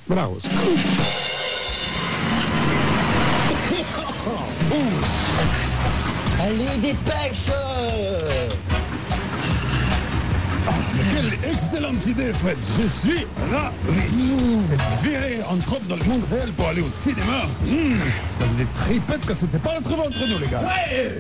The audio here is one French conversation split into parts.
Bravo. Allez, dépêche! Quelle excellente idée, Fred. Je suis ravi. Virer entre autres dans le monde réel pour aller au cinéma. Ça faisait tripette quand c'était pas entre nous, les gars.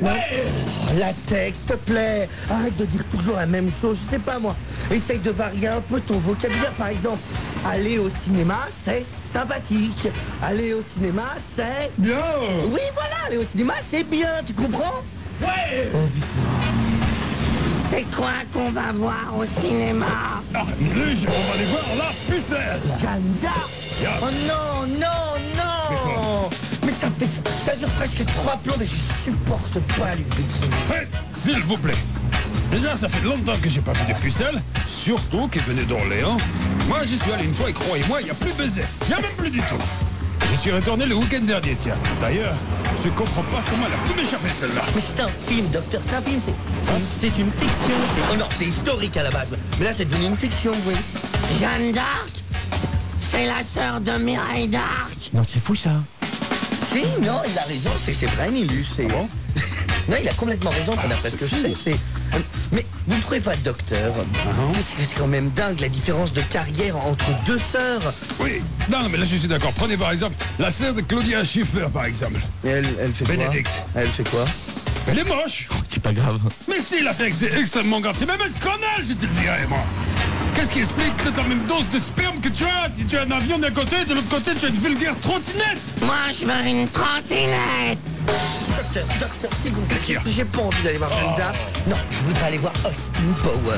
La texte, s'il te plaît. Arrête de dire toujours la même chose. Je sais pas, moi. Essaye de varier un peu ton vocabulaire. Par exemple, aller au cinéma, c'est sympathique. Aller au cinéma, c'est... Bien. Oui, voilà, aller au cinéma, c'est bien. Tu comprends? Ouais. Oh, putain. C'est quoi qu'on va voir au cinéma? Ah, Luge, on va aller voir la pucelle. Jeanne d'Arc. Oh non, non, non. Mais ça dure presque 3 plombs, mais je supporte pas les bêtises. Fred, s'il vous plaît. Déjà, ça fait longtemps que j'ai pas vu de pucelle, surtout qu'ils venaient d'Orléans. Moi, j'y suis allé une fois et croyez-moi, il n'y a plus de baiser. Il n'y a même plus du tout. Je suis retourné le week-end dernier, tiens. D'ailleurs, je comprends pas comment elle a pu m'échapper, celle-là. Mais c'est un film, docteur, c'est un film, c'est une fiction. Oh non, c'est historique à la base. Mais là, c'est devenu une fiction, oui. Jeanne d'Arc, c'est la sœur de Mireille d'Arc. Non, c'est fou ça. Si, non, il a raison, c'est vrai, Nilus. Ah bon? Non, il a complètement raison, d'après ce que je sais. Mais vous ne trouvez pas, docteur, c'est quand même dingue la différence de carrière entre deux sœurs. Oui, non, mais là, je suis d'accord. Prenez par exemple la sœur de Claudia Schiffer, par exemple. Et elle fait Bénédicte. quoi? Elle fait quoi? Elle est moche. C'est pas grave. Mais si, la texte est extrêmement grave. C'est même un scandale, je te le dirais, moi. Qu'est-ce qui explique cette même dose de sperme que tu as si tu as un avion d'un côté et de l'autre côté tu as une vulgaire trottinette? Moi, je veux une trottinette. Docteur, s'il vous plaît, j'ai pas envie d'aller voir Jeanne d'Arc. Non, je voudrais aller voir Austin Power.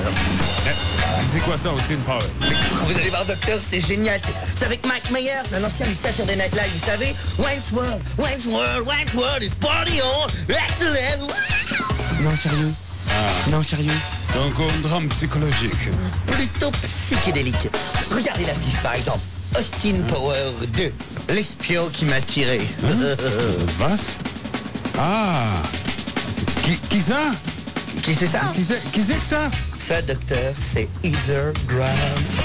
C'est quoi ça, Austin Power? Mais vous allez voir, docteur, c'est génial. C'est avec Mike Myers, un ancien du Saturday Night Live, vous savez. Wayne's World is party on. Excellent. Non, sérieux. Non, sérieux. C'est encore un drame psychologique. Plutôt psychédélique. Regardez l'affiche, par exemple. Austin Power 2, l'espion qui m'a tiré. Vasse? Ah. Qui ça? Qui c'est ça? Qui c'est que ça? Ça, docteur, c'est Heather Graham.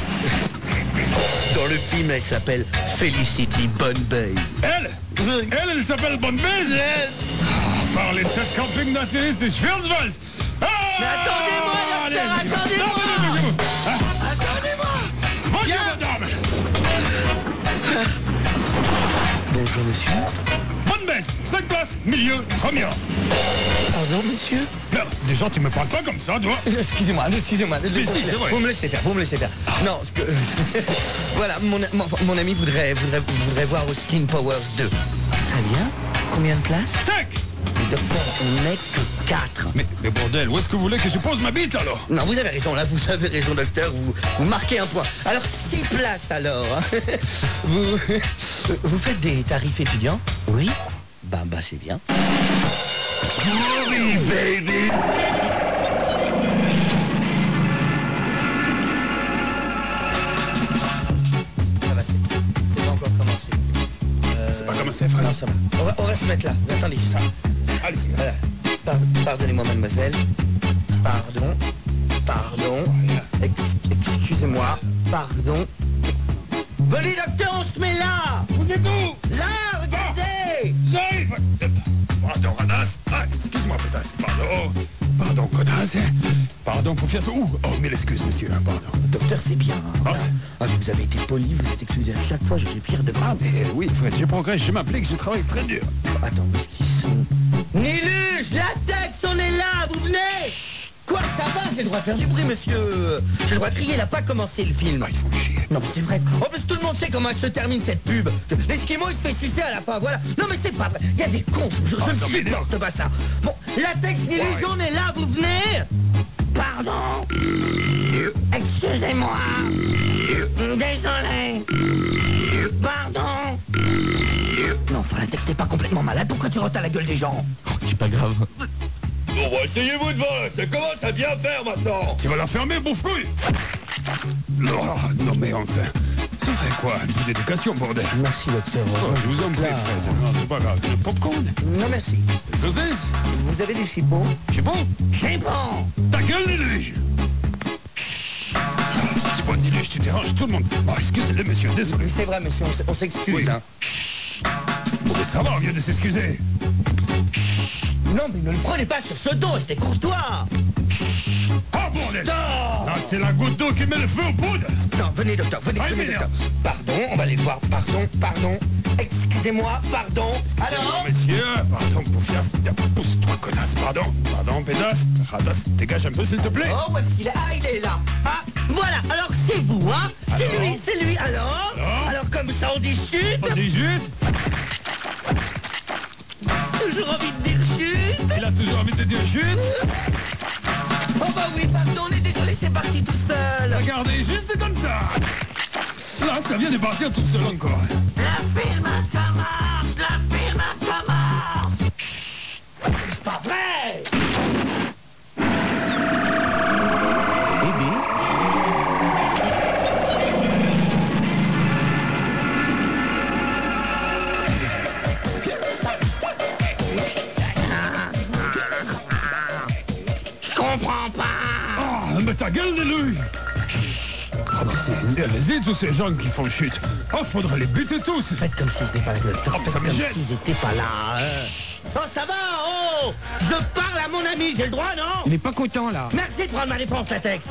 Dans le film, elle s'appelle Felicity Bonbase. Elle s'appelle Bonbase? Yes. Par les 7 campings d'atterrissage de Schwarzwald. Mais attendez-moi, docteur, attendez-moi. Attendez-moi. Bonjour, madame. Bonjour, monsieur. Bonne baisse, 5 places, milieu, première. Pardon, monsieur? Non, déjà, tu me parles pas comme ça, toi. Excusez-moi. Mais si, c'est vrai. Vous me laissez faire. Non, parce que... voilà, mon ami voudrait voir Austin Powers 2. Très bien. Combien de places? 5. Mais docteur, on n'est que 4. Mais bordel, où est-ce que vous voulez que je pose ma bite, alors? Non, vous avez raison, là, vous avez raison, docteur, vous marquez un point. Alors, 6 places, alors. Vous faites des tarifs étudiants? Oui. Bah, c'est bien. Oui, baby. Ça va, c'est pas encore commencé. C'est pas commencé, frère. Non, ça va. On va se mettre là. Attendez, ça. Allez, Voilà. Pardonnez-moi, mademoiselle. Pardon. Excusez-moi. Pardon. Venez, docteur, on se met là. Vous êtes où? Là, regardez. J'arrive. Pardon, connasse. Ah, excuse-moi, pétasse. Pardon, connasse. Pardon, confiance. Oh, mille excuses, monsieur. Pardon. Docteur, c'est bien. Ah, vous avez été poli, vous êtes excusé à chaque fois, je suis fier de vous. Ah, mais oui, Fred, je progresse, je m'applique, je travaille très dur. Attends, où est-ce qu'ils sont? Niluche, la texte, on est là, vous venez. Quoi, ça va? J'ai le droit de faire du bruit, monsieur. J'ai le droit de crier, il n'a pas commencé le film. Ah, il faut chier. Non, mais c'est vrai. En plus, tout le monde sait comment elle se termine, cette pub. L'esquimau, il se fait sucer à la fin, voilà. Non, mais c'est pas vrai. Il y a des cons, je ne supporte pas ça. Bon, la texte, Niluche, on est là, vous venez. Pardon. Excusez-moi. Désolé. Pardon. Non, enfin, la texte n'est pas complètement malade. Pourquoi tu rotes à la gueule des gens? C'est pas grave. Bon, bah, essayez-vous de voir, ça commence à bien faire maintenant. Tu vas la fermer, bouffe-couille. Non, mais enfin, ça ferait quoi? Un peu d'éducation, bordel. Merci, docteur. Je vous en prie, Fred. Non, c'est pas grave. Le popcorn? Non, merci. Saucisse? Vous avez des chipots? C'est bon? C'est bon. Ta gueule, Niluge! C'est bon, Niluge. Niluche, tu déranges tout le monde. Oh, excusez-le, monsieur, désolé. C'est vrai, monsieur, on s'excuse. Oui. Hein. Bon, mais ça va, on vient de s'excuser. Non, mais ne le prenez pas sur ce dos, c'était courtois. Ah, bordel! Non, Ah, c'est la goutte d'eau qui met le feu aux poudres. non, venez, docteur, venez, Ah, venez, merde. docteur. Pardon, on va aller voir. Pardon. Excusez-moi, pardon. Alors Messieurs, pardon, Poufias, pousse-toi, connasse, pardon, pédasse, radasse, dégage un peu, s'il te plaît. Oh, ouais, il est là. Ah, voilà, alors c'est vous, hein. C'est lui, alors. Alors, comme ça, on dit chute. On dit chute. Toujours envie de dire chute. Il a toujours envie de dire chute. Oh, bah oui, pardon, on est désolé, c'est parti tout seul. Regardez, juste comme ça. Là, ça vient de partir tout seul encore. La film commence. C'est pas vrai. Bébé. Je comprends pas. Ah, mais ta gueule, Niluche. Ah, mais c'est allez-y, tous ces gens qui font chute. Oh, faudrait les buter tous. Faites comme si c'était pas la gueule. Oh, mais ça me Faites gêne. comme s'ils étaient pas là. Oh, ça va, oh. Je parle à mon ami, j'ai le droit, non? Il est pas content là. Merci de prendre ma défense, latex.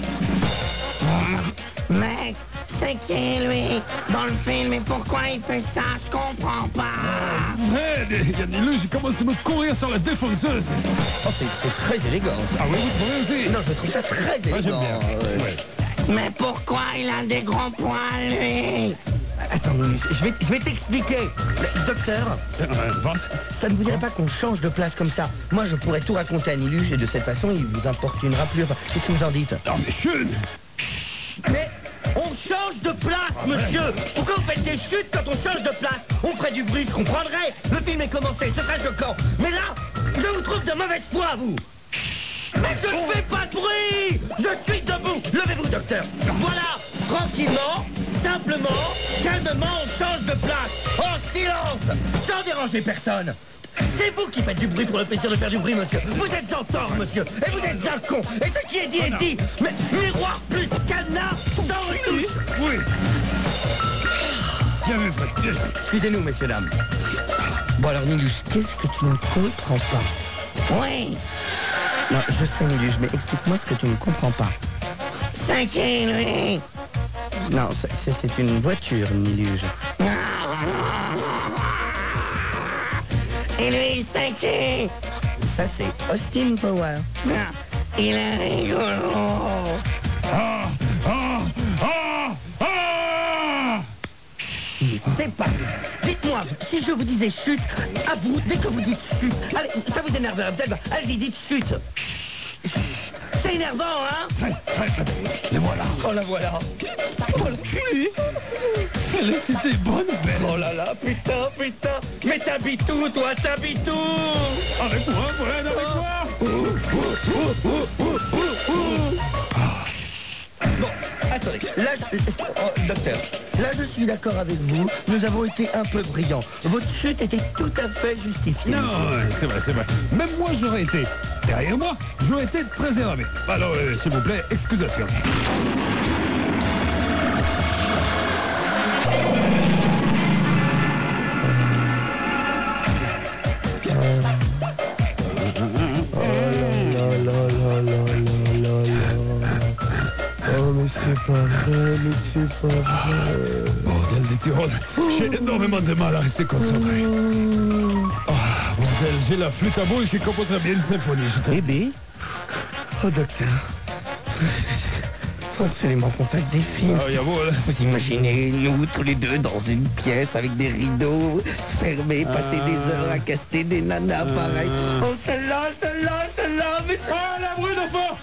Mec, c'est qui, lui? Dans le film, et pourquoi il fait ça? Je comprends pas. Fred, il y a Niluche qui commence à me courir sur la défonceuse. Oh, c'est très élégant. Ah oui, vous trouvez aussi? Non, je trouve ça très élégant. Moi, j'aime bien. Ouais. Mais pourquoi il a des grands poils, lui? Attends, je vais t'expliquer. Docteur, ça ne vous dirait pas qu'on change de place comme ça? Moi, je pourrais tout raconter à Niluche et de cette façon, il vous importunera plus. Enfin, qu'est-ce que vous en dites? Non, mais chute. Mais on change de place, monsieur. Pourquoi vous faites des chutes quand on change de place? On ferait du bruit, je comprendrais. Le film est commencé, ce serait choquant. Mais là, je vous trouve de mauvaise foi, vous. Mais je ne fais pas de bruit. Je suis debout. Levez-vous, docteur. Voilà, tranquillement, simplement, calmement, on change de place. En silence, sans déranger personne. C'est vous qui faites du bruit pour le plaisir de faire du bruit, monsieur. Vous êtes ensemble, monsieur. Et vous êtes un con. Et ce qui est dit est dit. Mais miroir plus cadenas, sans retouche. Oui. Bien vu, Fred, bien vu. Excusez-nous, messieurs, dames. Bon, alors, Niluche, qu'est-ce que tu ne comprends pas? Oui. Non, je sais, Niluche, mais explique-moi ce que tu ne comprends pas. C'est qui, lui? Non, c'est une voiture, Niluche. Et lui, c'est qui? Ça, c'est Austin Power. Il est rigolo. Ah, ah, ah, ah. C'est pas vrai. Dites-moi, si je vous disais chute, à vous, dès que vous dites chute, allez, ça vous énerve, allez-y, dites chute. C'est énervant, hein? Les voilà. Oh, la voilà. Oh, la pluie. Elle est c'était bonne, belle. Oh là là, putain. Mais t'habites où, toi? T'habites où? Avec moi, Fred, avec moi. Bon, attendez, là, docteur, là je suis d'accord avec vous, nous avons été un peu brillants. Votre chute était tout à fait justifiée. Non, c'est vrai. Même moi, j'aurais été derrière moi, j'aurais été très énervé. Alors, s'il vous plaît, excusation. Bordel des Tyrol, j'ai énormément de mal à rester concentré. Oh, bordel, j'ai la flûte à boule qui composerait bien une symphonie. Bébé. Oh, docteur, faut absolument qu'on fasse des films. Ah, jawohl. Vous imaginez, nous tous les deux dans une pièce avec des rideaux fermés, passer des heures à caster des nanas pareil. Oh, celle-là, mais c'est... Ah, la brûle de fort.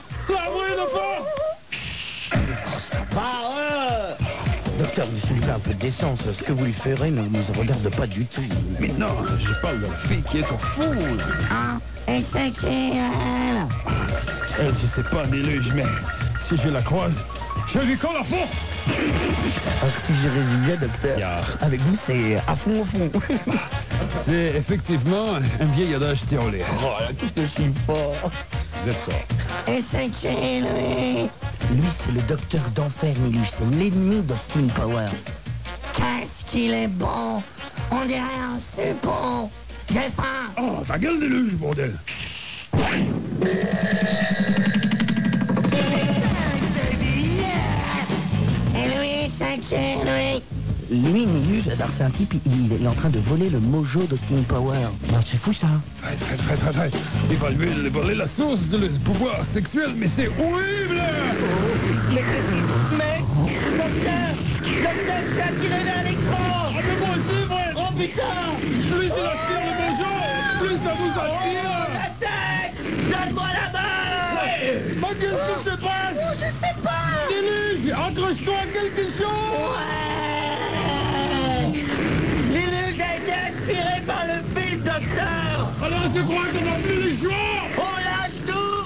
Docteur, vous soulevez un peu de décence. Ce que vous lui ferez ne nous regarde pas du tout. Mais non, je parle de la fille qui est au fond. Ah, et c'est qui, elle? Elle, je sais pas, Niluche, mais si je la croise, je lui colle à fond. Alors, si je résume bien, docteur, Ya. avec vous, c'est à fond, au fond. C'est effectivement un vieil adage tyrolien. Oh là, qu'est-ce que je suis fort. Vous êtes fort. Et c'est qui, lui? Lui, c'est le docteur d'enfer, Nilus. C'est l'ennemi d'Austin Power. Qu'est-ce qu'il est bon! On dirait un supon! J'ai faim! Oh, ta gueule des luges, bordel! Et lui, c'est qui, lui? Lui, Nilus, alors c'est un type, il est en train de voler le mojo d'Austin Power. Oh, c'est fou, ça. Arrête. Il va lui voler la source de le pouvoir sexuel, mais c'est horrible! Mais, docteur, je suis attiré vers l'écran! Ah, mais moi aussi, vrai! Oh putain! Plus il aspire le mojo, plus ça nous attire! La tête! Donne-moi la main! Mais qu'est-ce qui se passe? Je sais pas! Déluge, accroche-toi à quelque chose! Ouais! L'illusion a été aspirée par le fil, docteur! Alors je crois qu'on n'a plus le choix! On lâche tout!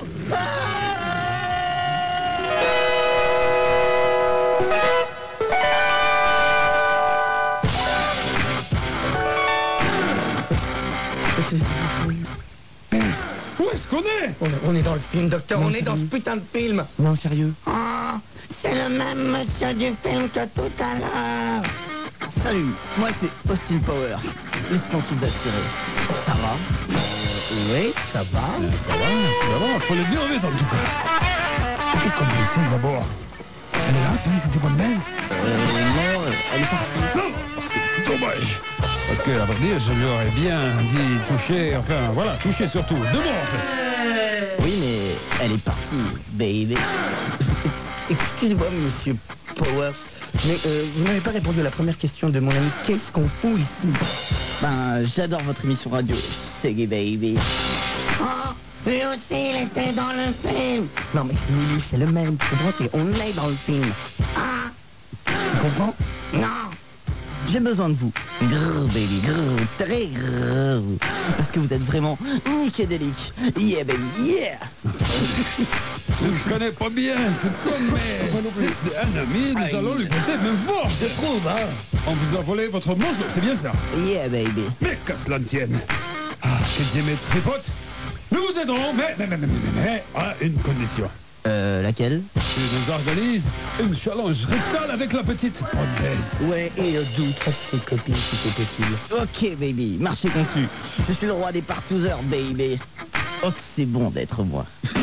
Où est-ce qu'on est? On est dans le film, docteur, on est dans ce putain de film! Non, sérieux. Ah, c'est le même monsieur du film que tout à l'heure! Salut, moi c'est Austin Power. L'espion qui vous a tiré. Ça va? Oui, ça va. Ça va, faut le dire vite en tout cas. Qu'est-ce qu'on peut essayer d'abord? Elle est là, Fini, c'était bonne baise? Non, elle est partie. Non, c'est dommage. Parce que, à vrai dire, je lui aurais bien dit toucher, enfin voilà, toucher surtout. Deux mots en fait. Oui, mais elle est partie, baby. Excusez-moi, monsieur Powers, mais vous n'avez pas répondu à la première question de mon ami. Qu'est-ce qu'on fout ici? Ben, j'adore votre émission radio, Shaggy Baby. Oh, lui aussi, il était dans le film. Non, mais Nilus, c'est le même. Tu comprends? On est dans le film. Ah, tu comprends? Non. J'ai besoin de vous. Grrr, baby, grrr, très grrr. Parce que vous êtes vraiment nickédélique. Yeah, baby, yeah. Je ne connais pas bien cet homme, mais c'est un ami, nous allons lui prêter même fort. Je trouve, hein. On vous a volé votre mojo, c'est bien ça? Yeah, baby. Mais qu'à cela ne tienne. Ah, que Dieu mes tripotes. Nous vous aiderons, mais à une condition. Laquelle? Tu nous organises une challenge rectale avec la petite bonne baise. Ouais, et le doute de ses copines si c'est possible. Ok, baby, marché conclu. Je suis le roi des partouzeurs, baby. Oh, que c'est bon d'être moi.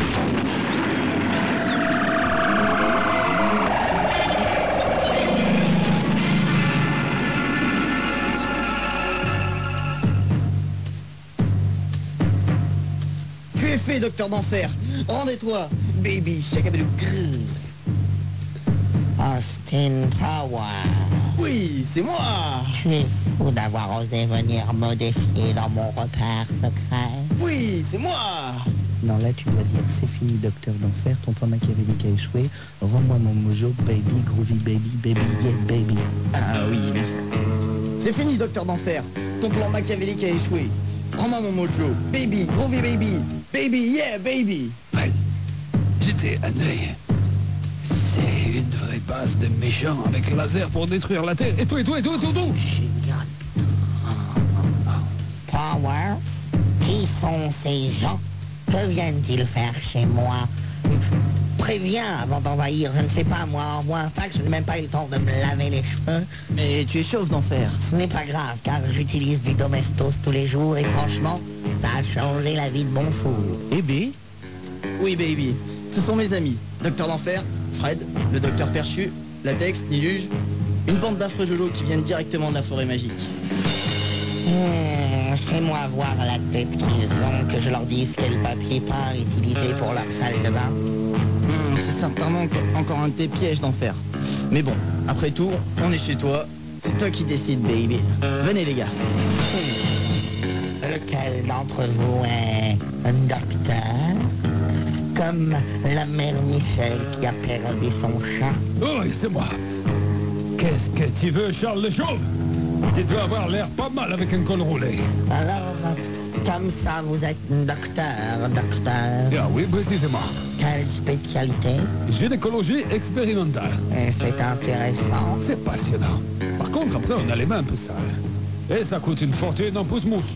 Tu es fait, docteur d'enfer. Rendez-toi, baby. Chacabelou. Austin Power, Oui, c'est moi. tu es fou d'avoir osé venir me défier dans mon repère secret. Oui, c'est moi. Non, là, tu dois dire, c'est fini, docteur d'enfer, ton plan machiavélique a échoué. Rends-moi mon mojo, baby, groovy baby, baby, yeah, baby. Ah oui, merci. C'est fini, docteur d'enfer. Ton plan machiavélique a échoué. Prends-moi mon mojo. Baby, groovy baby. Baby, yeah, baby. Fred, j'étais un œil. C'est une vraie base de méchants avec laser pour détruire la Terre. Et tout. Génial. Powers, qui sont ces gens? Que viennent-ils faire chez moi? Préviens avant d'envahir, je ne sais pas moi, enfin que je n'ai même pas eu le temps de me laver les cheveux. Mais tu es chauve d'enfer. Ce n'est pas grave, car j'utilise du Domestos tous les jours et franchement, ça a changé la vie de mon fou. Eh B? Oui, baby. Ce sont mes amis. Docteur d'enfer, Fred, le docteur perchu, Latex, Niluge, une bande d'affreux jolos qui viennent directement de la forêt magique. Fais-moi voir la tête qu'ils ont, que je leur dise quel papier peint utiliser pour leur salle de bain. C'est certainement encore un de tes pièges d'enfer. Mais bon, après tout, on est chez toi. C'est toi qui décides, baby. Venez, les gars. Lequel d'entre vous est un docteur? Comme la mère Michel qui a perdu son chat? Oui, c'est moi. Qu'est-ce que tu veux, Charles le Chauve? Tu dois avoir l'air pas mal avec un col roulé. Alors, comme ça, vous êtes docteur. Ah oui, précisément. Quelle spécialité? Gynécologie expérimentale. Et c'est intéressant. C'est passionnant. Par contre, après, on a les mains un peu sales. Et ça coûte une fortune en pouce-mouche.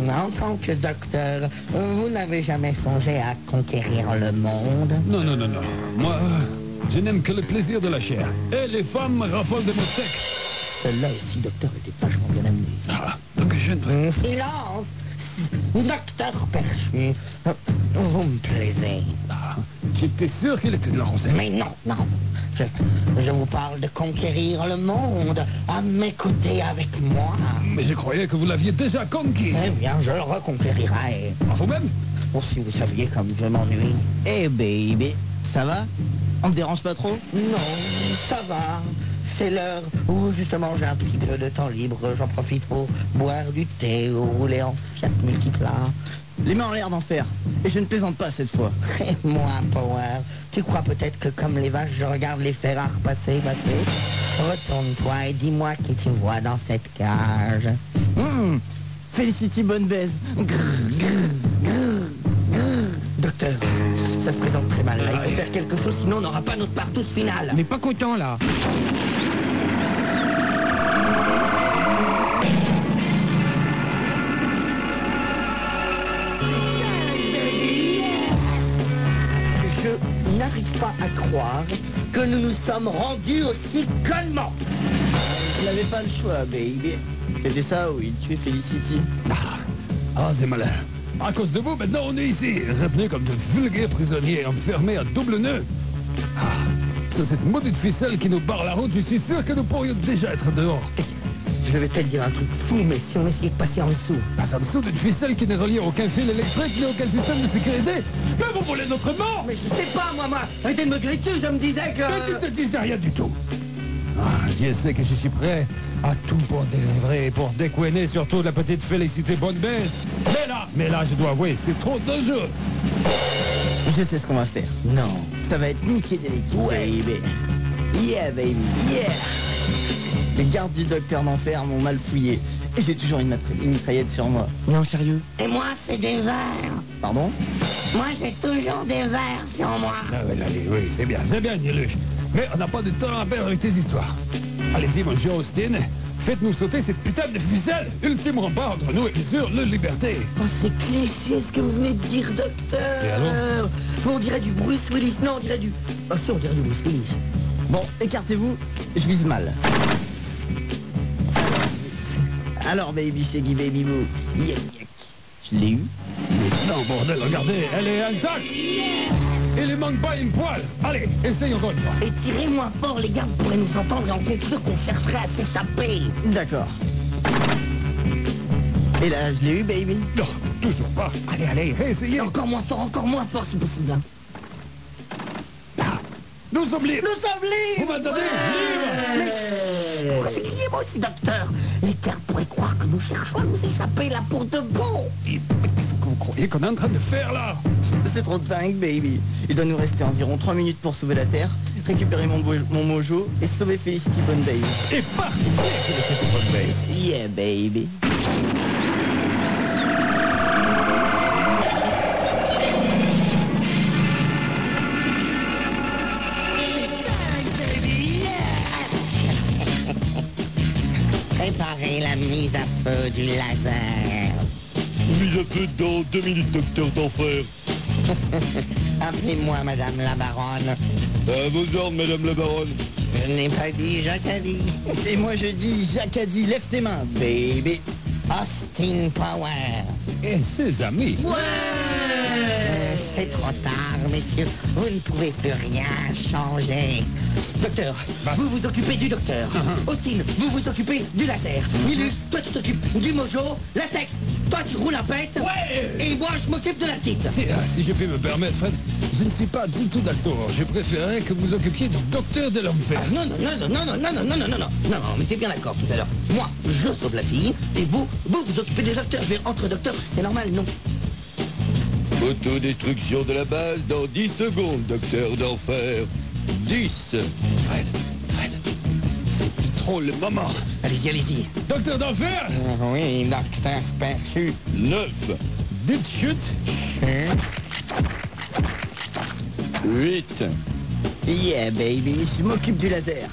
En tant que docteur, vous n'avez jamais songé à conquérir le monde? Non, non, non, non. Moi, je n'aime que le plaisir de la chair. Et les femmes raffolent de mon steak. Celle-là aussi, docteur, était vachement bien amenée. Ah, donc je ne ferai... Silence! Docteur Perchu, vous me plaisez. Ah, j'étais sûr qu'il était de la rosée. Mais non, non. Je vous parle de conquérir le monde, à m'écouter avec moi. Mais je croyais que vous l'aviez déjà conquis. Eh bien, je le reconquérirai. À vous-même? Bon, si vous saviez comme je m'ennuie. Eh baby, ça va? On te dérange pas trop? Non, ça va. C'est l'heure où justement j'ai un petit peu de temps libre. J'en profite pour boire du thé ou rouler en Fiat Multipla. Les mains en l'air d'enfer. Et je ne plaisante pas cette fois. Et moi, Power, tu crois peut-être que comme les vaches, je regarde les ferrars passer. Retourne-toi et dis-moi qui tu vois dans cette cage. Felicity bonne baise. Docteur, ça se présente très mal. Là, il faut faire quelque chose, sinon on n'aura pas notre partouze finale. On n'est pas content là. Je n'arrive pas à croire que nous nous sommes rendus aussi connement. Je n'avais pas le choix, baby. C'était ça où il tuait Felicity. Ah, c'est malin. À cause de vous, maintenant on est ici, retenus comme de vulgaires prisonniers, enfermés à double nœud. Ah, c'est cette maudite ficelle qui nous barre la route, je suis sûr que nous pourrions déjà être dehors. Je vais peut-être dire un truc fou, mais si on essayait de passer en dessous. Passe en dessous d'une ficelle qui n'est reliée à aucun fil électrique ni aucun système de sécurité. Mais vous voulez notre mort? Mais je sais pas, moi. Arrêtez de me gueuler dessus, je me disais que... Mais tu te disais rien du tout. Ah, Dieu sait que je suis prêt à tout pour délivrer, pour découiner surtout la petite Félicité Bonne-Baisse. Mais là, je dois avouer, c'est trop dangereux. Je sais ce qu'on va faire. Non. Ça va être niqué dès l'équipe, baby. Yeah, baby, yeah. Les gardes du docteur d'enfer m'ont mal fouillé. Et j'ai toujours une mitraillette sur moi. Non, sérieux? Et moi, c'est des vers. Pardon? Moi, j'ai toujours des vers sur moi. Ah oui, allez, oui, c'est bien, Nieluche. Mais on n'a pas de temps à perdre avec tes histoires. Allez-y, mon cher Austin, faites-nous sauter cette putain de ficelle. Ultime rempart entre nous et bien sûr, la liberté. Oh, c'est cliché ce que vous venez de dire, docteur. Et alors? On dirait du Bruce Willis. Non, on dirait du... Ah si, on dirait du Bruce Willis. Bon, écartez-vous, je vise mal. Alors, baby, Shaggy Baby Boo. Yuck, yuck. Je l'ai eu. Non, bordel, regardez, elle est intacte. Il lui manque pas une poêle. Allez, essaye encore une fois. Et tirez moins fort, les gardes pourraient nous entendre et en conclure qu'on chercherait à s'échapper. D'accord. Et là, je l'ai eu, baby. Non, toujours pas. Allez, essayez. Encore moins fort si possible. Hein. Nous sommes libres. Nous sommes libres. Vous m'entendez? Libres. Mais pourquoi j'ai crié moi aussi, docteur? Les gardes pourraient croire que nous cherchons à nous échapper là pour de bon. Mais qu'est-ce que vous croyez qu'on est en train de faire là? C'est trop dingue, baby. Il doit nous rester environ 3 minutes pour sauver la Terre, récupérer mon mojo et sauver Felicity Bonne-Baisse. Et parti, Felicity Bonne-Baisse. Yeah, baby. Préparez la mise à feu du laser. Mise à feu dans 2 minutes, docteur d'enfer. Appelez-moi Madame la Baronne. À vos ordres, madame la baronne. Je n'ai pas dit Jacadi. Et moi je dis, Jacadi, lève tes mains, baby. Austin Power. Et ses amis. C'est trop tard, messieurs. Vous ne pouvez plus rien changer. Docteur, vous vous occupez du docteur. Austin, vous vous occupez du laser. Nilus, toi tu t'occupes du mojo. Latex, toi tu roules un pet. Ouais. Et moi je m'occupe de la petite. Si je puis me permettre, Fred, je ne suis pas du tout d'accord. Je préférerais que vous vous occupiez du docteur de l'enfer. Non, mais t'es bien d'accord tout à l'heure. Moi, je sauve la fille, et vous vous occupez des docteurs. Je vais entre docteurs, c'est normal, non? Autodestruction de la base dans 10 secondes, docteur d'enfer. 10. Fred, c'est plus trop le moment. Allez-y. Docteur d'enfer, Oui, docteur Perchu. 9. dites chute. 8. Yeah, baby, je m'occupe du laser.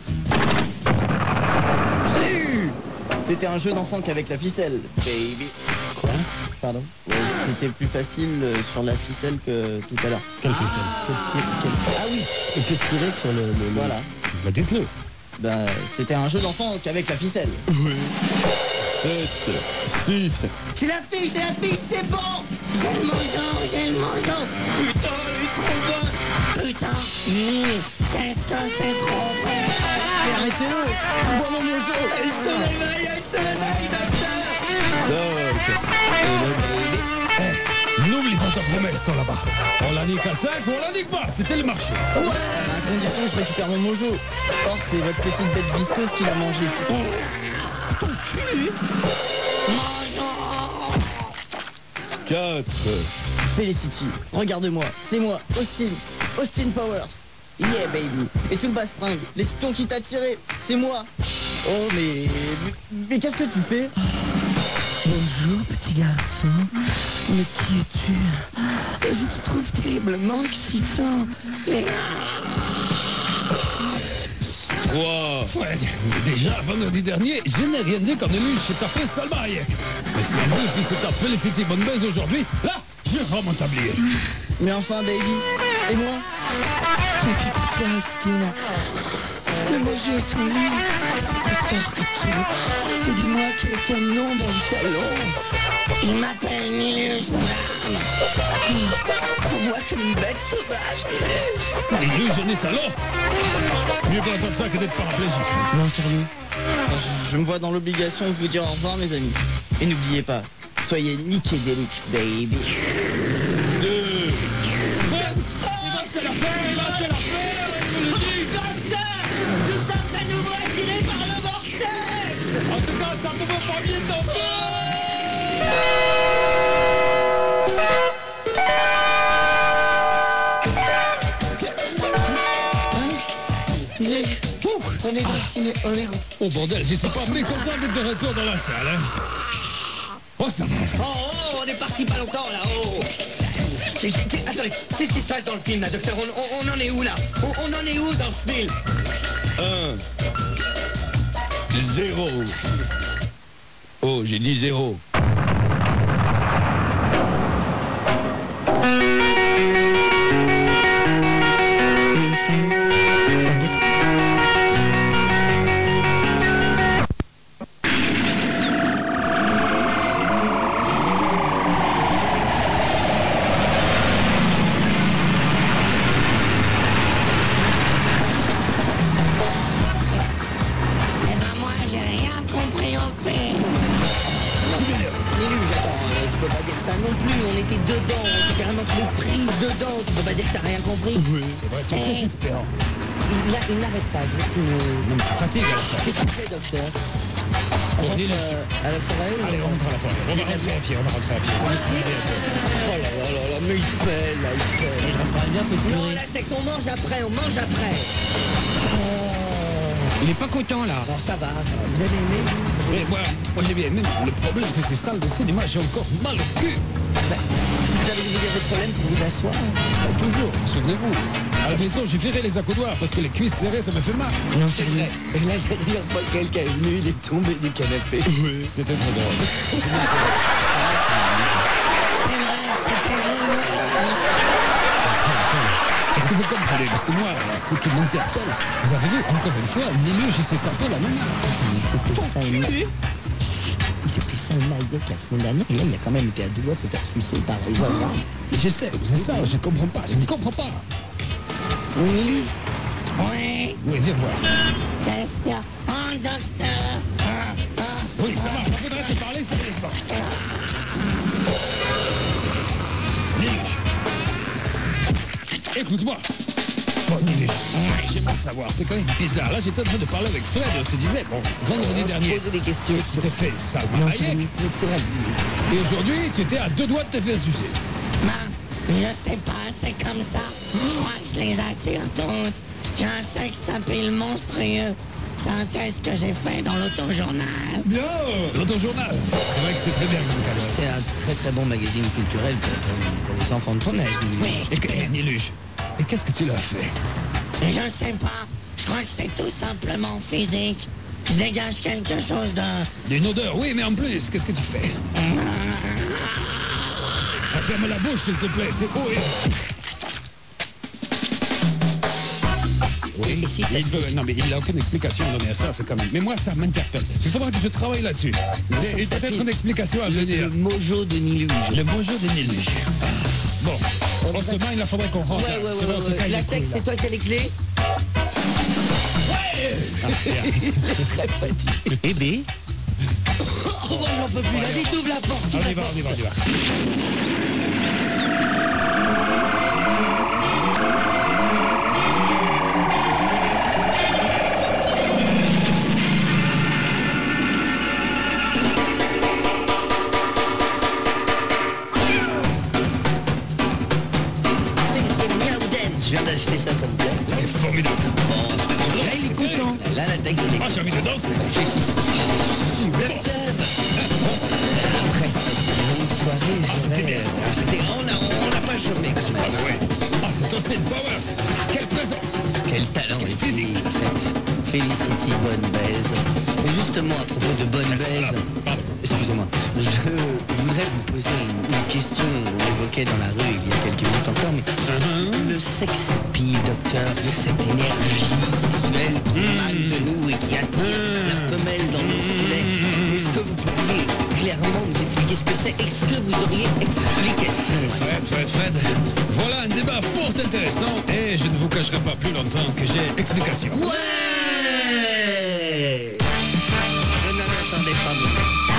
C'était un jeu d'enfant qu'avec la ficelle, baby. Quoi? Pardon. Ouais, c'était plus facile sur la ficelle que tout à l'heure. Quelle ficelle? Ah oui. Et que de tirer sur le... Voilà. Bah dites-le. Ben, c'était un jeu d'enfant qu'avec la ficelle. 7, 6. C'est la fille, c'est bon. J'ai le mangeant. Putain, elle est trop bonne. Putain, qu'est-ce que c'est trop bon. Mais arrêtez-le. Il boit mon mojo. Elle se réveille, docteur. 5. N'oublie pas ta promesse, toi, là-bas. On la nique à 5 ou on la nique pas. C'était le marché. À condition que je récupère mon mojo. Or, c'est votre petite bête visqueuse qui l'a mangé. Ton cul. Mangeant. 4. Felicity, regarde-moi, c'est moi, Austin Powers. Yeah, baby. Et tout le bastringue, l'espion qui t'a tiré, c'est moi. Oh, mais qu'est-ce que tu fais? Bonjour, petit garçon. Mais qui es-tu? Je te trouve terriblement excitant. 3. Fred, déjà, vendredi dernier, je n'ai rien dit quand Élu s'est tapé Salma Hayek. Mais si en plus il s'est tapé Felicity Bonne Baise aujourd'hui, là, je rends mon tablier. Mais enfin, baby. Et moi? T'inquiète pas, Austin. Le mojo est en lui. C'est plus fort que tout. Dis-moi quel est ton nom dans le salon. Je m'appelle Miluge. Prends-moi comme une bête sauvage, Miluge. Élu, je n'ai talent. Mieux vaut entendre ça que d'être paraplégique. Non, sérieux. Je me vois dans l'obligation de vous dire au revoir, mes amis. Et n'oubliez pas, soyez nickédéliques, baby. 2. C'est la fin, je vous le dis. Nous sommes à nouveau attirés par le vortex. En tout cas, ça ne peut pas bien tomber. On est dans le ciné, on est... Oh bordel, je suis pas mécontent d'être de retour dans la salle, hein. Oh, ça va. Oh, on est parti pas longtemps, là, oh. Attendez, qu'est-ce qui se passe dans le film, là, docteur? On en est où, là? On en est où dans ce film? 1. 0. Oh, j'ai dit 0. C'est vrai, tu es désespérant. Il n'arrête pas, je veux qu'il me... Non, mais c'est fatigue à la fin. Qu'est-ce que tu fais, docteur? On est dessus. À la forêt ou... Allez, on rentre à la forêt. On va rentrer à pied, Oh là là là là, mais il fait, là, il fait. Non, latex, on mange après. Il est pas content, là. Bon, ça va. Vous avez aimé? Mais moi j'ai bien aimé. Le problème, c'est ces salles de cinéma, j'ai encore mal au cul. Vous avez des problèmes pour vous asseoir? Toujours, souvenez-vous. À la maison, j'ai viré les accoudoirs parce que les cuisses serrées, ça me fait mal. Non, c'est vrai. Et la dernière fois que quelqu'un est venu, il est tombé du canapé. Oui, c'était très drôle. Est-ce que vous comprenez? Parce que moi, ce qui m'interpelle, vous avez vu, encore une fois, Miluge, il s'est tapé la nana. Il s'est fait ça une Hayek la semaine dernière, et là, il a quand même été à deux doigts de se faire sucer par les voisins. Je sais, c'est ça, je comprends pas, je ne comprends pas. Oui. Oui. Oui, viens voir. Qu'est-ce qu'il y a? Oh, docteur. Oui, ça va, je voudrais te parler sérieusement. Miluge. Écoute-moi. Bon, Miluge, j'aimerais savoir, c'est quand même bizarre. Là, j'étais en train de parler avec Fred et on se disait, bon, vendredi dernier, Poser des questions. tu t'es fait Salma Hayek. C'est vrai. Et aujourd'hui, tu étais à deux doigts de te faire sucer. Je sais pas, c'est comme ça. Je crois que je les attire toutes. J'ai un sexe s'appelle monstrueux. C'est un test que j'ai fait dans l'autojournal. Bien, l'autojournal. C'est vrai que c'est très bien comme cadeau. C'est un très très bon magazine culturel pour les enfants de ton âge. Oui. Et Niluge, et qu'est-ce que tu leur fais? Je sais pas. Je crois que c'est tout simplement physique. Je dégage quelque chose de... D'une odeur, oui, mais en plus, qu'est-ce que tu fais? ferme la bouche, s'il te plaît. C'est haut et... Oui, Et si ça il veut... Non, mais il n'a aucune explication à donner à ça, c'est quand même... Mais moi, ça m'interpelle. Il faudra que je travaille là-dessus. Il peut être une explication à venir. Le mojo de Niluge. Le bonjour de Niluge. Bon, on se main, il faudrait qu'on rentre. Ouais, C'est vrai, on se caille les Latex, couilles, là. c'est toi qui as les clés? Très fatigué. Eh bien, Oh, moi, j'en peux plus. Vas-y, t'ouvres la porte. on y va, on y va, on y va. C'est Miao Dance. Je viens d'acheter ça, ça me plaît. C'est formidable. Bon, Là, il est content. là, latex, il est Ah, j'ai envie de danser. Docteur, après cette longue soirée, c'était bien. on n'a pas chômé quand Ah, même. ouais. Ah, c'est Austin Powers. Quelle présence. Quel talent Quel et physique. cette Felicity bonne baise. Et justement, à propos de bonne baise, Salam. Pardon. excusez-moi, je voudrais vous poser une question. On l'évoquait dans la rue il y a quelques minutes encore, mais le sex appeal, docteur, cette énergie sexuelle qui émane de nous et qui attire la femelle dans nos filets, est-ce que vous pourriez clairement nous expliquer ce que c'est? Est-ce que vous auriez explication à ça? Fred, voilà un débat fort intéressant et je ne vous cacherai pas plus longtemps que j'ai explication. Ouais! Je n'en attendais pas moins.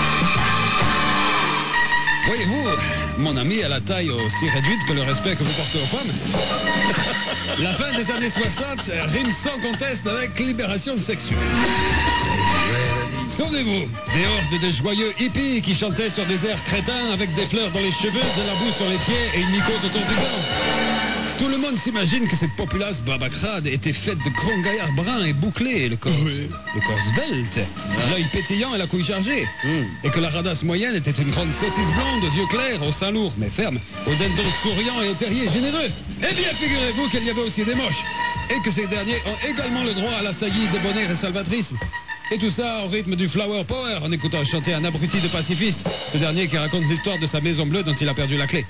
Voyez-vous, mon ami a la taille aussi réduite que le respect que vous portez aux femmes. La fin des années 60 rime sans conteste avec libération sexuelle. Souvenez-vous, des hordes de joyeux hippies qui chantaient sur des airs crétins avec des fleurs dans les cheveux, de la boue sur les pieds et une mycose autour du gant. Tout le monde s'imagine que cette populace barbacrade était faite de grands gaillards bruns et bouclés, le corps svelte, l'œil pétillant et la couille chargée. Et que la radasse moyenne était une grande saucisse blonde aux yeux clairs, au sein lourd mais ferme, aux dindons souriants et aux terriers généreux. Eh bien, figurez-vous qu'il y avait aussi des moches. Et que ces derniers ont également le droit à la saillie, débonnaire et salvatrisme. Et tout ça au rythme du flower power, en écoutant chanter un abruti de pacifiste, ce dernier qui raconte l'histoire de sa maison bleue dont il a perdu la clé.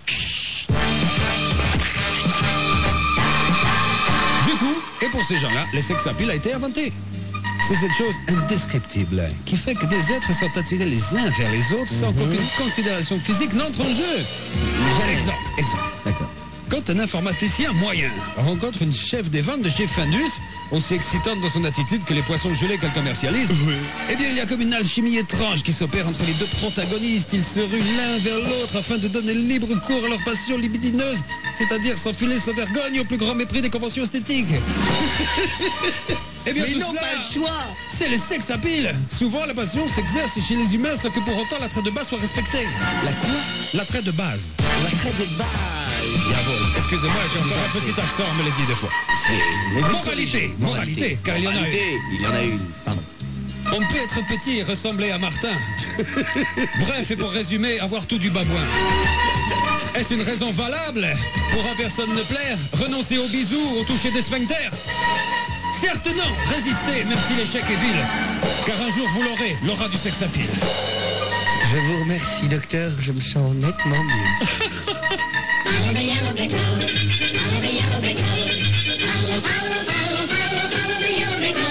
Du coup, et pour ces gens-là, le sex appeal a été inventé. C'est cette chose indescriptible qui fait que des êtres sont attirés les uns vers les autres sans qu'aucune considération physique n'entre en jeu. Exemple. D'accord. Quand un informaticien moyen rencontre une chef des ventes de chez Findus, aussi excitante dans son attitude que les poissons gelés qu'elle commercialise, eh bien il y a comme une alchimie étrange qui s'opère entre les deux protagonistes. Ils se ruent l'un vers l'autre afin de donner libre cours à leur passion libidineuse, c'est-à-dire s'enfiler sans vergogne au plus grand mépris des conventions esthétiques. Eh bien, Mais tout non, cela, pas le choix! c'est le sex appeal. Souvent, la passion s'exerce chez les humains sans que pour autant l'attrait de base soit respecté. La quoi? L'attrait de base. La trait de base. Jawohl. Excusez-moi, j'ai encore un petit accent, on me l'a dit des fois. Moralité, car il y en a une. Il y en a une. Pardon. On peut être petit et ressembler à Martin. Bref, et pour résumer, avoir tout du babouin. Est-ce une raison valable pour un personne ne plaire? Renoncer aux bisous, au toucher des sphincters? Certes non, résistez, même si l'échec est vil. Car un jour vous l'aurez, l'aura du sex appeal. Je vous remercie, docteur. Je me sens nettement mieux. I'm a yellow brick road. I'm a yellow brick road.